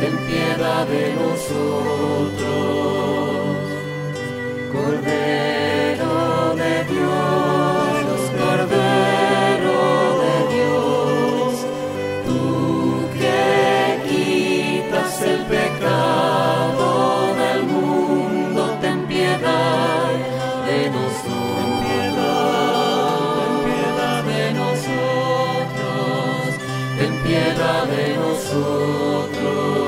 ten piedad de nosotros. Cordero de Dios, Cordero de Dios, tú que quitas el pecado del mundo, ten piedad de nosotros, ten piedad de nosotros.